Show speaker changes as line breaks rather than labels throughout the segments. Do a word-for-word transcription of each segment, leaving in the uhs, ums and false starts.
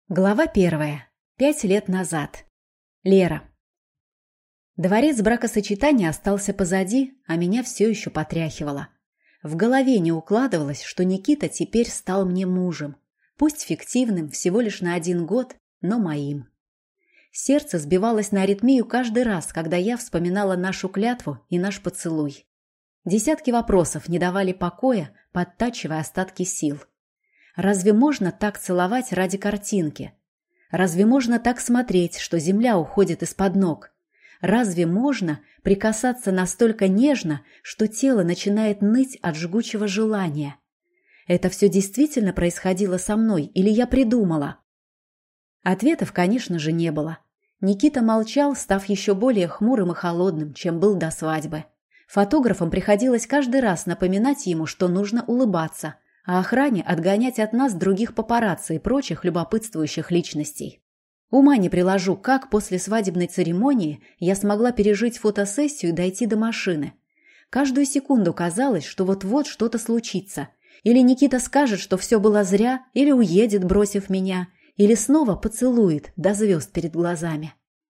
Глава первая. Пять лет назад. Лера. Дворец бракосочетания остался позади, а меня все еще потряхивало. В голове не укладывалось, что Никита теперь стал мне мужем. Пусть фиктивным, всего лишь на один год, но моим. Сердце сбивалось на аритмию каждый раз, когда я вспоминала нашу клятву и наш поцелуй. Десятки вопросов не давали покоя, подтачивая остатки сил. Разве можно так целовать ради картинки? Разве можно так смотреть, что земля уходит из-под ног? Разве можно прикасаться настолько нежно, что тело начинает ныть от жгучего желания? Это все действительно происходило со мной или я придумала? Ответов, конечно же, не было. Никита молчал, став еще более хмурым и холодным, чем был до свадьбы. Фотографам приходилось каждый раз напоминать ему, что нужно улыбаться, а охране отгонять от нас других папарацци и прочих любопытствующих личностей. Ума не приложу, как после свадебной церемонии я смогла пережить фотосессию и дойти до машины. Каждую секунду казалось, что вот-вот что-то случится. Или Никита скажет, что все было зря, или уедет, бросив меня, или снова поцелует до звезд перед глазами.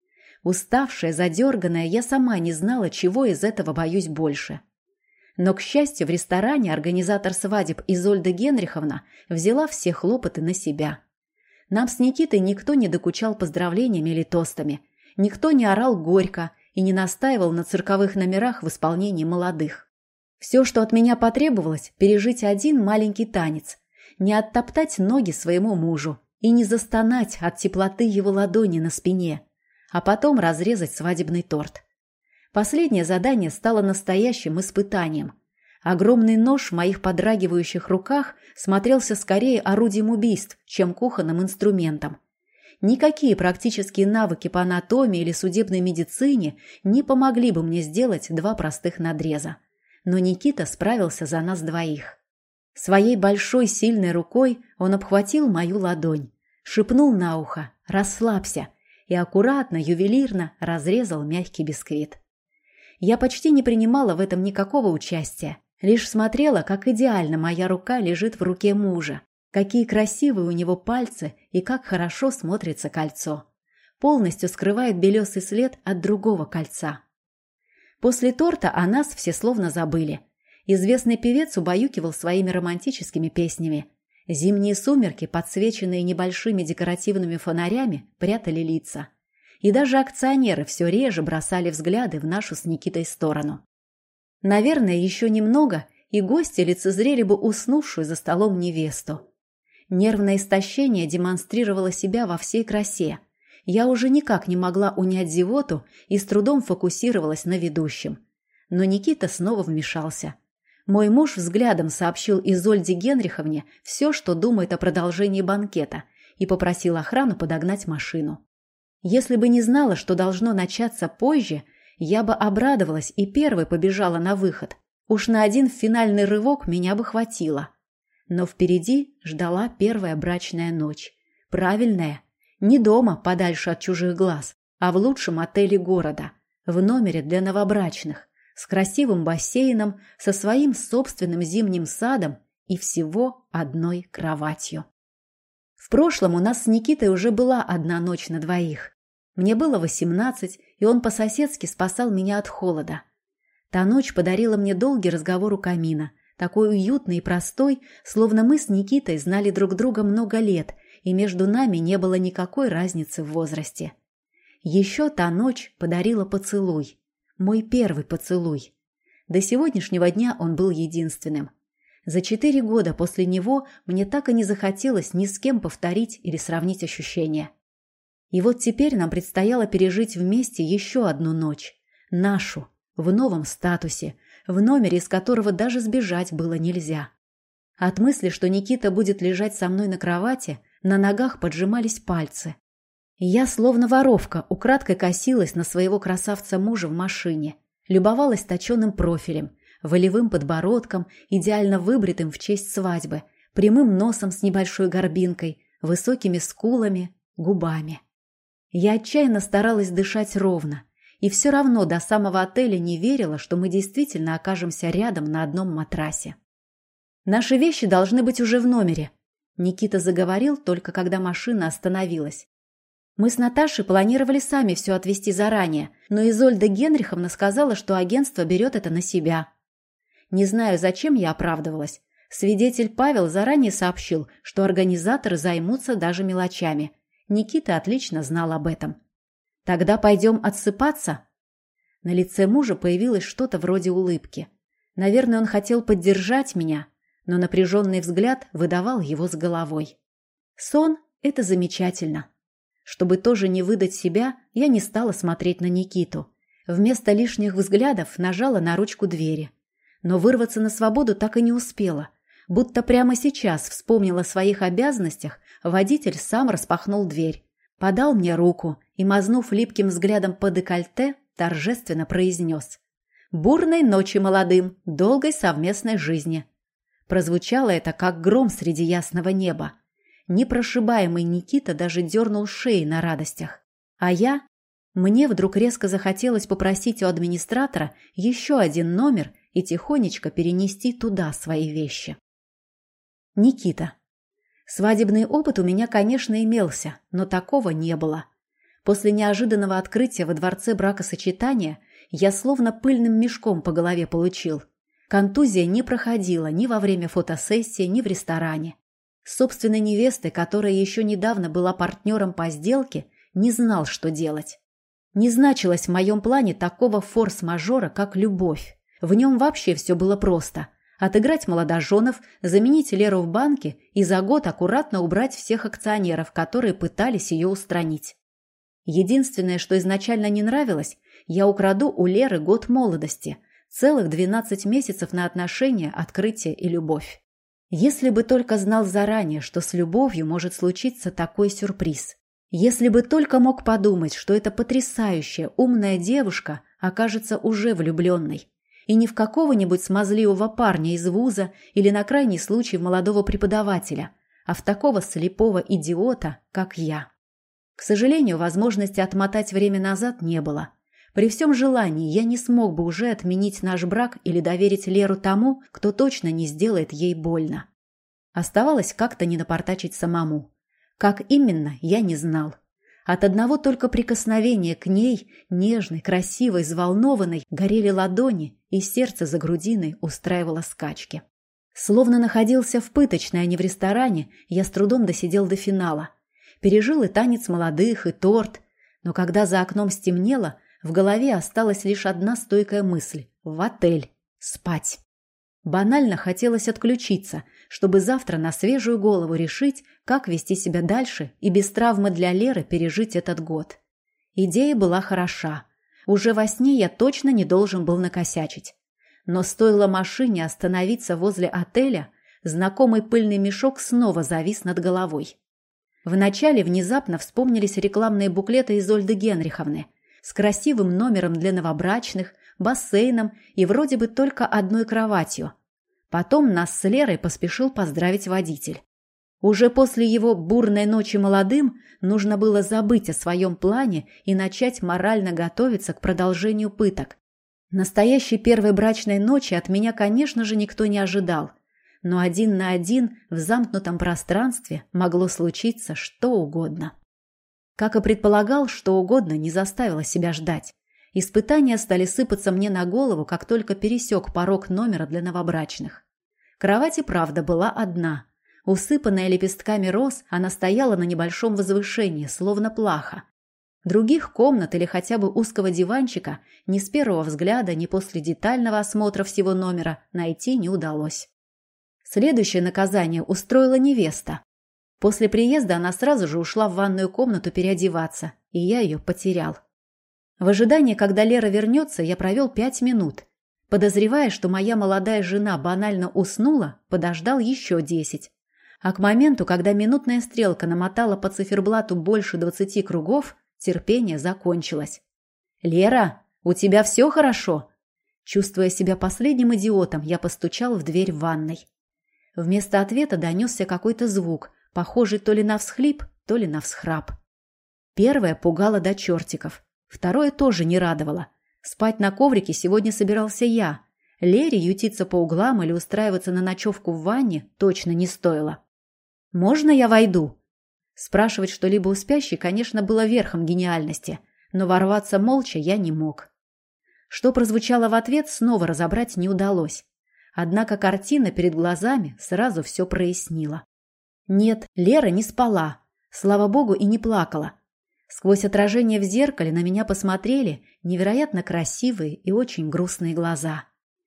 Уставшая, задерганная, я сама не знала, чего из этого боюсь больше. Но, к счастью, в ресторане организатор свадеб Изольда Генриховна взяла все хлопоты на себя. Нам с Никитой никто не докучал поздравлениями или тостами, никто не орал горько и не настаивал на цирковых номерах в исполнении молодых. Все, что от меня потребовалось, пережить один маленький танец, не оттоптать ноги своему мужу и не застонать от теплоты его ладони на спине, а потом разрезать свадебный торт. Последнее задание стало настоящим испытанием. Огромный нож в моих подрагивающих руках смотрелся скорее орудием убийств, чем кухонным инструментом. Никакие практические навыки по анатомии или судебной медицине не помогли бы мне сделать два простых надреза. Но Никита справился за нас двоих. Своей большой сильной рукой он обхватил мою ладонь, шепнул на ухо «Расслабься» и аккуратно, ювелирно разрезал мягкий бисквит. Я почти не принимала в этом никакого участия, лишь смотрела, как идеально моя рука лежит в руке мужа, какие красивые у него пальцы и как хорошо смотрится кольцо. Полностью скрывает белесый след от другого кольца. После торта о нас все словно забыли. Известный певец убаюкивал своими романтическими песнями. Зимние сумерки, подсвеченные небольшими декоративными фонарями, прятали лица. И даже акционеры все реже бросали взгляды в нашу с Никитой сторону. Наверное, еще немного, и гости лицезрели бы уснувшую за столом невесту. Нервное истощение демонстрировало себя во всей красе. Я уже никак не могла унять зевоту и с трудом фокусировалась на ведущем. Но Никита снова вмешался. Мой муж взглядом сообщил Изольде Генриховне все, что думает о продолжении банкета, и попросил охрану подогнать машину. Если бы не знала, что должно начаться позже, я бы обрадовалась и первой побежала на выход. Уж на один финальный рывок меня бы хватило. Но впереди ждала первая брачная ночь. Правильная. Не дома, подальше от чужих глаз, а в лучшем отеле города. В номере для новобрачных. С красивым бассейном, со своим собственным зимним садом и всего одной кроватью. В прошлом у нас с Никитой уже была одна ночь на двоих. Мне было восемнадцать, и он по-соседски спасал меня от холода. Та ночь подарила мне долгий разговор у камина, такой уютный и простой, словно мы с Никитой знали друг друга много лет, и между нами не было никакой разницы в возрасте. Еще та ночь подарила поцелуй. Мой первый поцелуй. До сегодняшнего дня он был единственным. За четыре года после него мне так и не захотелось ни с кем повторить или сравнить ощущения. И вот теперь нам предстояло пережить вместе еще одну ночь. Нашу, в новом статусе, в номере, из которого даже сбежать было нельзя. От мысли, что Никита будет лежать со мной на кровати, на ногах поджимались пальцы. И я, словно воровка, украдкой косилась на своего красавца-мужа в машине, любовалась точеным профилем, волевым подбородком, идеально выбритым в честь свадьбы, прямым носом с небольшой горбинкой, высокими скулами, губами. Я отчаянно старалась дышать ровно, и все равно до самого отеля не верила, что мы действительно окажемся рядом на одном матрасе. «Наши вещи должны быть уже в номере», Никита заговорил только когда машина остановилась. Мы с Наташей планировали сами все отвезти заранее, но Изольда Генриховна сказала, что агентство берет это на себя. Не знаю, зачем я оправдывалась. Свидетель Павел заранее сообщил, что организаторы займутся даже мелочами. Никита отлично знал об этом. «Тогда пойдем отсыпаться?» На лице мужа появилось что-то вроде улыбки. Наверное, он хотел поддержать меня, но напряженный взгляд выдавал его с головой. Сон – это замечательно. Чтобы тоже не выдать себя, я не стала смотреть на Никиту. Вместо лишних взглядов нажала на ручку двери. Но вырваться на свободу так и не успела. Будто прямо сейчас вспомнила о своих обязанностях, водитель сам распахнул дверь. Подал мне руку и, мазнув липким взглядом по декольте, торжественно произнес: «Бурной ночи молодым, долгой совместной жизни». Прозвучало это, как гром среди ясного неба. Непрошибаемый Никита даже дернул шеей на радостях. А я... Мне вдруг резко захотелось попросить у администратора еще один номер и тихонечко перенести туда свои вещи. Никита. Свадебный опыт у меня, конечно, имелся, но такого не было. После неожиданного открытия во дворце бракосочетания я словно пыльным мешком по голове получил. Контузия не проходила ни во время фотосессии, ни в ресторане. Собственной невесты, которая еще недавно была партнером по сделке, не знал, что делать. Не значилось в моем плане такого форс-мажора, как любовь. В нем вообще все было просто. Отыграть молодоженов, заменить Леру в банке и за год аккуратно убрать всех акционеров, которые пытались ее устранить. Единственное, что изначально не нравилось, я украду у Леры год молодости, целых двенадцать месяцев на отношения, открытие и любовь. Если бы только знал заранее, что с любовью может случиться такой сюрприз. Если бы только мог подумать, что эта потрясающая, умная девушка окажется уже влюбленной. И не в какого-нибудь смазливого парня из вуза или на крайний случай в молодого преподавателя, а в такого слепого идиота, как я. К сожалению, возможности отмотать время назад не было. При всем желании я не смог бы уже отменить наш брак или доверить Леру тому, кто точно не сделает ей больно. Оставалось как-то не напортачить самому. Как именно, я не знал. От одного только прикосновения к ней, нежной, красивой, взволнованной, горели ладони, и сердце за грудиной устраивало скачки. Словно находился в пыточной, а не в ресторане, я с трудом досидел до финала. Пережил и танец молодых, и торт. Но когда за окном стемнело, в голове осталась лишь одна стойкая мысль – в отель, спать. Банально хотелось отключиться, чтобы завтра на свежую голову решить, как вести себя дальше и без травмы для Леры пережить этот год. Идея была хороша. Уже во сне я точно не должен был накосячить. Но стоило машине остановиться возле отеля, знакомый пыльный мешок снова завис над головой. Вначале внезапно вспомнились рекламные буклеты Изольды Генриховны с красивым номером для новобрачных, бассейном и вроде бы только одной кроватью. Потом нас с Лерой поспешил поздравить водитель. Уже после его бурной ночи молодым нужно было забыть о своем плане и начать морально готовиться к продолжению пыток. Настоящей первой брачной ночи от меня, конечно же, никто не ожидал. Но один на один в замкнутом пространстве могло случиться что угодно. Как и предполагал, что угодно не заставило себя ждать. Испытания стали сыпаться мне на голову, как только пересек порог номера для новобрачных. Кровать и правда была одна. Усыпанная лепестками роз, она стояла на небольшом возвышении, словно плаха. Других комнат или хотя бы узкого диванчика ни с первого взгляда, ни после детального осмотра всего номера найти не удалось. Следующее наказание устроила невеста. После приезда она сразу же ушла в ванную комнату переодеваться, и я ее потерял. В ожидании, когда Лера вернется, я провел пять минут. Подозревая, что моя молодая жена банально уснула, подождал еще десять. А к моменту, когда минутная стрелка намотала по циферблату больше двадцати кругов, терпение закончилось. «Лера, у тебя все хорошо?» Чувствуя себя последним идиотом, я постучал в дверь в ванной. Вместо ответа донесся какой-то звук, похожий то ли на всхлип, то ли на всхрап. Первое пугало до чертиков, второе тоже не радовало. Спать на коврике сегодня собирался я. Лере ютиться по углам или устраиваться на ночевку в ванне точно не стоило. «Можно я войду?» Спрашивать что-либо у спящей, конечно, было верхом гениальности, но ворваться молча я не мог. Что прозвучало в ответ, снова разобрать не удалось. Однако картина перед глазами сразу все прояснила. Нет, Лера не спала, слава богу, и не плакала. Сквозь отражение в зеркале на меня посмотрели невероятно красивые и очень грустные глаза.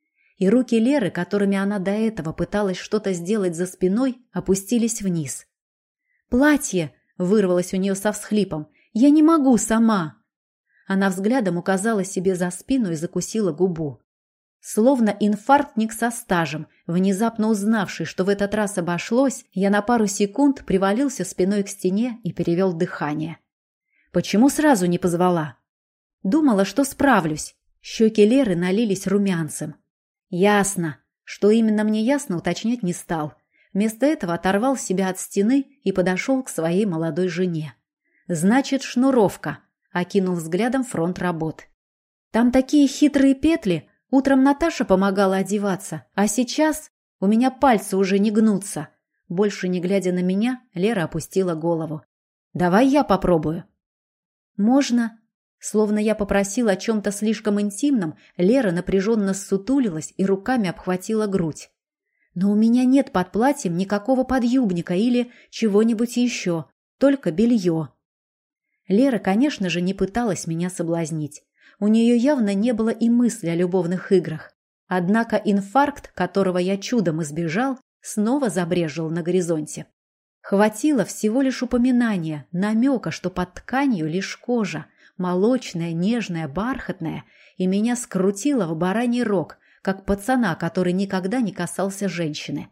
И руки Леры, которыми она до этого пыталась что-то сделать за спиной, опустились вниз. «Платье!» – вырвалось у нее со всхлипом. «Я не могу сама!» Она взглядом указала себе за спину и закусила губу. Словно инфарктник со стажем, внезапно узнавший, что в этот раз обошлось, я на пару секунд привалился спиной к стене и перевел дыхание. Почему сразу не позвала? Думала, что справлюсь. Щеки Леры налились румянцем. Ясно. Что именно мне ясно, уточнять не стал. Вместо этого оторвал себя от стены и подошел к своей молодой жене. Значит, шнуровка. Окинул взглядом фронт работ. Там такие хитрые петли. Утром Наташа помогала одеваться, а сейчас у меня пальцы уже не гнутся. Больше не глядя на меня, Лера опустила голову. «Давай я попробую». «Можно?» Словно я попросила о чем-то слишком интимном, Лера напряженно ссутулилась и руками обхватила грудь. «Но у меня нет под платьем никакого подъюбника или чего-нибудь еще, только белье». Лера, конечно же, не пыталась меня соблазнить. У нее явно не было и мысли о любовных играх. Однако инфаркт, которого я чудом избежал, снова забрезжил на горизонте. Хватило всего лишь упоминания, намека, что под тканью лишь кожа, молочная, нежная, бархатная, и меня скрутило в бараний рог, как пацана, который никогда не касался женщины.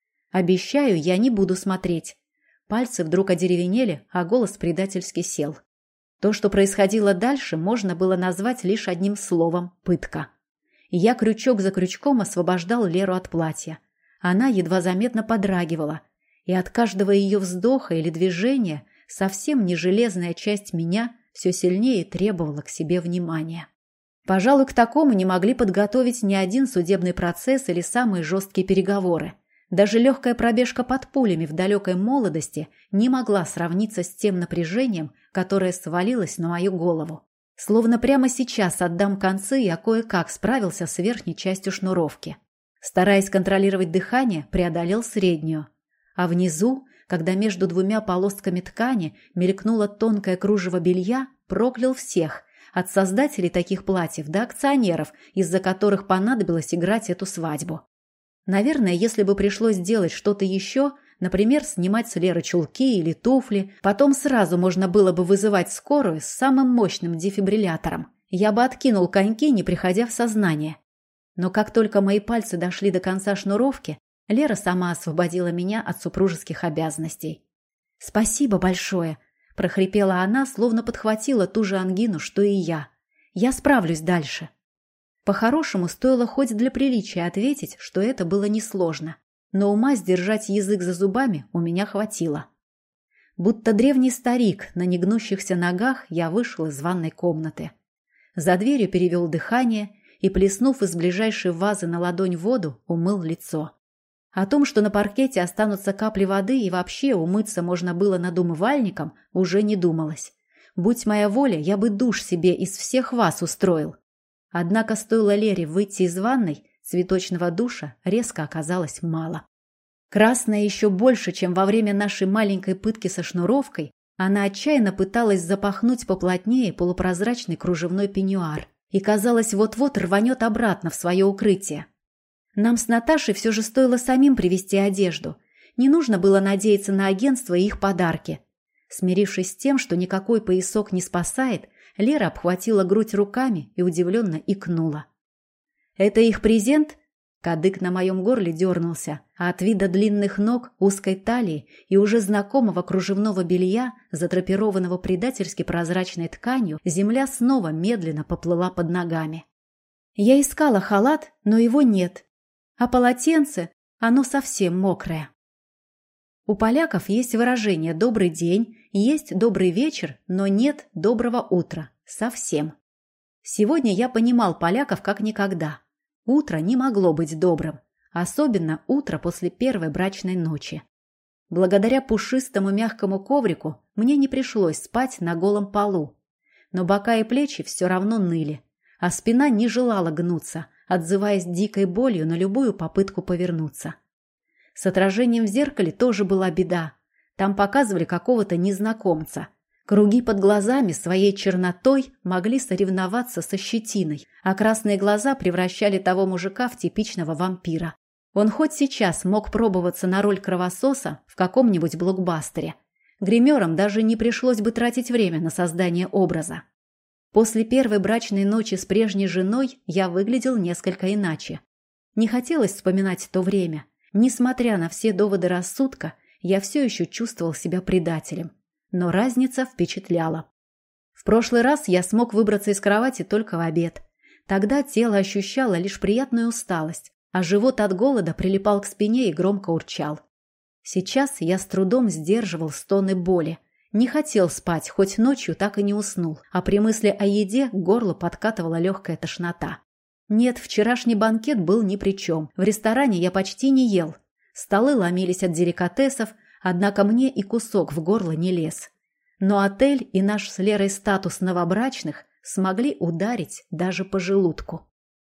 Обещаю, я не буду смотреть. Пальцы вдруг одеревенели, а голос предательски сел. То, что происходило дальше, можно было назвать лишь одним словом – пытка. Я крючок за крючком освобождал Леру от платья. Она едва заметно подрагивала, и от каждого ее вздоха или движения совсем не железная часть меня все сильнее требовала к себе внимания. Пожалуй, к такому не могли подготовить ни один судебный процесс или самые жесткие переговоры. Даже легкая пробежка под пулями в далекой молодости не могла сравниться с тем напряжением, которое свалилось на мою голову. Словно прямо сейчас отдам концы, я кое-как справился с верхней частью шнуровки. Стараясь контролировать дыхание, преодолел среднюю. А внизу, когда между двумя полосками ткани мелькнуло тонкое кружево белья, проклял всех, от создателей таких платьев до акционеров, из-за которых понадобилось играть эту свадьбу. Наверное, если бы пришлось делать что-то еще, например, снимать с Леры чулки или туфли, потом сразу можно было бы вызывать скорую с самым мощным дефибриллятором. Я бы откинул коньки, не приходя в сознание. Но как только мои пальцы дошли до конца шнуровки, Лера сама освободила меня от супружеских обязанностей. «Спасибо большое», – прохрипела она, словно подхватила ту же ангину, что и я. «Я справлюсь дальше». По-хорошему, стоило хоть для приличия ответить, что это было несложно, но ума сдержать язык за зубами у меня хватило. Будто древний старик на негнущихся ногах я вышел из ванной комнаты. За дверью перевел дыхание и, плеснув из ближайшей вазы на ладонь воду, умыл лицо. О том, что на паркете останутся капли воды и вообще умыться можно было над умывальником, уже не думалось. Будь моя воля, я бы душ себе из всех ваз устроил. Однако стоило Лере выйти из ванной, цветочного душа резко оказалось мало. Красная еще больше, чем во время нашей маленькой пытки со шнуровкой, она отчаянно пыталась запахнуть поплотнее полупрозрачный кружевной пеньюар и, казалось, вот-вот рванет обратно в свое укрытие. Нам с Наташей все же стоило самим привезти одежду. Не нужно было надеяться на агентство и их подарки. Смирившись с тем, что никакой поясок не спасает, Лера обхватила грудь руками и удивленно икнула. «Это их презент?» Кадык на моем горле дернулся, а от вида длинных ног, узкой талии и уже знакомого кружевного белья, задрапированного предательски прозрачной тканью, земля снова медленно поплыла под ногами. Я искала халат, но его нет. А полотенце, оно совсем мокрое. У поляков есть выражение «добрый день», есть «добрый вечер», но нет «доброго утра». Совсем. Сегодня я понимал поляков как никогда. Утро не могло быть добрым, особенно утро после первой брачной ночи. Благодаря пушистому мягкому коврику мне не пришлось спать на голом полу. Но бока и плечи все равно ныли, а спина не желала гнуться, отзываясь дикой болью на любую попытку повернуться. С отражением в зеркале тоже была беда. Там показывали какого-то незнакомца. Круги под глазами своей чернотой могли соревноваться со щетиной, а красные глаза превращали того мужика в типичного вампира. Он хоть сейчас мог пробоваться на роль кровососа в каком-нибудь блокбастере. Гримерам даже не пришлось бы тратить время на создание образа. После первой брачной ночи с прежней женой я выглядел несколько иначе. Не хотелось вспоминать то время. Несмотря на все доводы рассудка, я все еще чувствовал себя предателем. Но разница впечатляла. В прошлый раз я смог выбраться из кровати только в обед. Тогда тело ощущало лишь приятную усталость, а живот от голода прилипал к спине и громко урчал. Сейчас я с трудом сдерживал стоны боли. Не хотел спать, хоть ночью так и не уснул, а при мысли о еде к горлу подкатывала легкая тошнота. Нет, вчерашний банкет был ни при чем. В ресторане я почти не ел. Столы ломились от деликатесов, однако мне и кусок в горло не лез. Но отель и наш с Лерой статус новобрачных смогли ударить даже по желудку.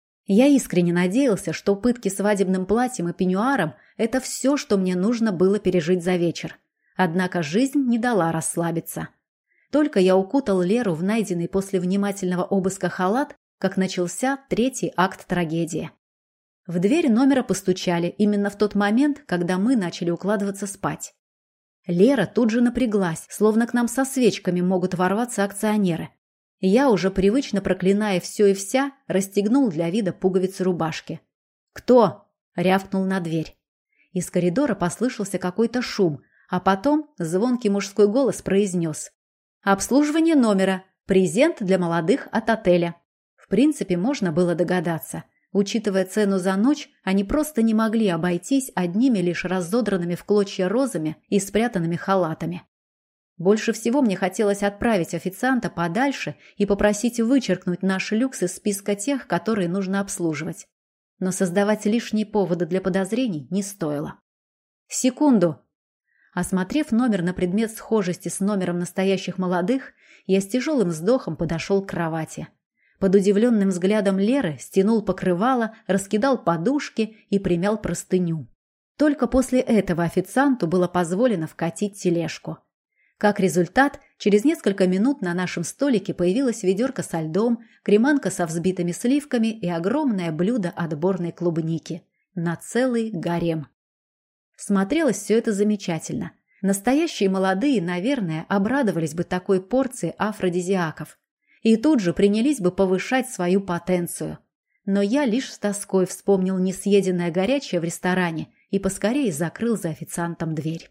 Я искренне надеялся, что пытки свадебным платьем и пеньюаром – это все, что мне нужно было пережить за вечер. Однако жизнь не дала расслабиться. Только я укутал Леру в найденный после внимательного обыска халат, как начался третий акт трагедии. В дверь номера постучали именно в тот момент, когда мы начали укладываться спать. Лера тут же напряглась, словно к нам со свечками могут ворваться акционеры. Я, уже привычно проклиная все и вся, расстегнул для вида пуговицы рубашки. «Кто?» – рявкнул на дверь. Из коридора послышался какой-то шум, а потом звонкий мужской голос произнес: «Обслуживание номера. Презент для молодых от отеля». В принципе, можно было догадаться. Учитывая цену за ночь, они просто не могли обойтись одними лишь разодранными в клочья розами и спрятанными халатами. Больше всего мне хотелось отправить официанта подальше и попросить вычеркнуть наш люкс из списка тех, которые нужно обслуживать. Но создавать лишние поводы для подозрений не стоило. «Секунду!» Осмотрев номер на предмет схожести с номером настоящих молодых, я с тяжелым вздохом подошел к кровати. Под удивленным взглядом Леры стянул покрывало, раскидал подушки и примял простыню. Только после этого официанту было позволено вкатить тележку. Как результат, через несколько минут на нашем столике появилась ведерко со льдом, креманка со взбитыми сливками и огромное блюдо отборной клубники. На целый гарем. Смотрелось все это замечательно. Настоящие молодые, наверное, обрадовались бы такой порции афродизиаков. И тут же принялись бы повышать свою потенцию. Но я лишь с тоской вспомнил несъеденное горячее в ресторане и поскорее закрыл за официантом дверь.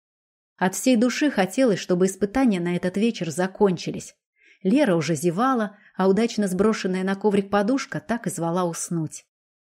От всей души хотелось, чтобы испытания на этот вечер закончились. Лера уже зевала, а удачно сброшенная на коврик подушка так и звала уснуть.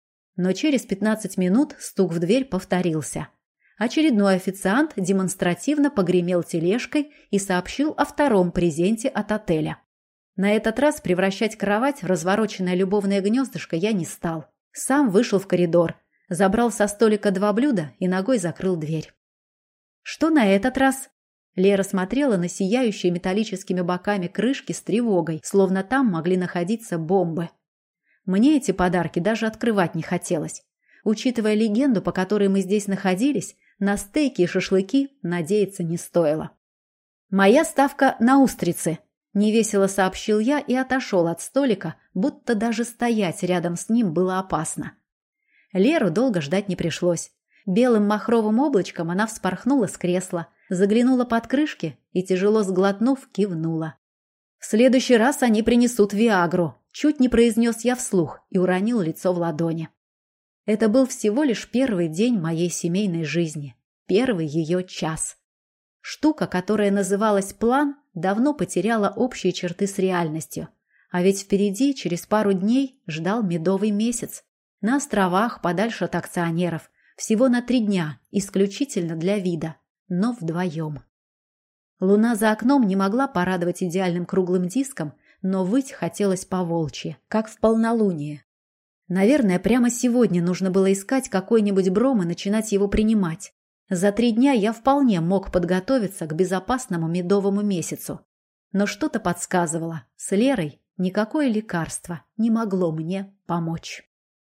Но через пятнадцать минут стук в дверь повторился. Очередной официант демонстративно погремел тележкой и сообщил о втором презенте от отеля. На этот раз превращать кровать в развороченное любовное гнездышко я не стал. Сам вышел в коридор, забрал со столика два блюда и ногой закрыл дверь. «Что на этот раз?» Лера смотрела на сияющие металлическими боками крышки с тревогой, словно там могли находиться бомбы. Мне эти подарки даже открывать не хотелось. Учитывая легенду, по которой мы здесь находились, на стейки и шашлыки надеяться не стоило. «Моя ставка на устрицы», – невесело сообщил я и отошел от столика, будто даже стоять рядом с ним было опасно. Леру долго ждать не пришлось. Белым махровым облачком она вспорхнула с кресла, заглянула под крышки и, тяжело сглотнув, кивнула. «В следующий раз они принесут виагру», – чуть не произнес я вслух и уронил лицо в ладони. Это был всего лишь первый день моей семейной жизни, первый ее час. Штука, которая называлась план, давно потеряла общие черты с реальностью. А ведь впереди, через пару дней, ждал медовый месяц. На островах, подальше от акционеров. Всего на три дня, исключительно для вида, но вдвоем. Луна за окном не могла порадовать идеальным круглым диском, но выть хотелось по-волчьи, как в полнолуние. Наверное, прямо сегодня нужно было искать какой-нибудь бром и начинать его принимать. За три дня я вполне мог подготовиться к безопасному медовому месяцу. Но что-то подсказывало, с Лерой никакое лекарство не могло мне помочь.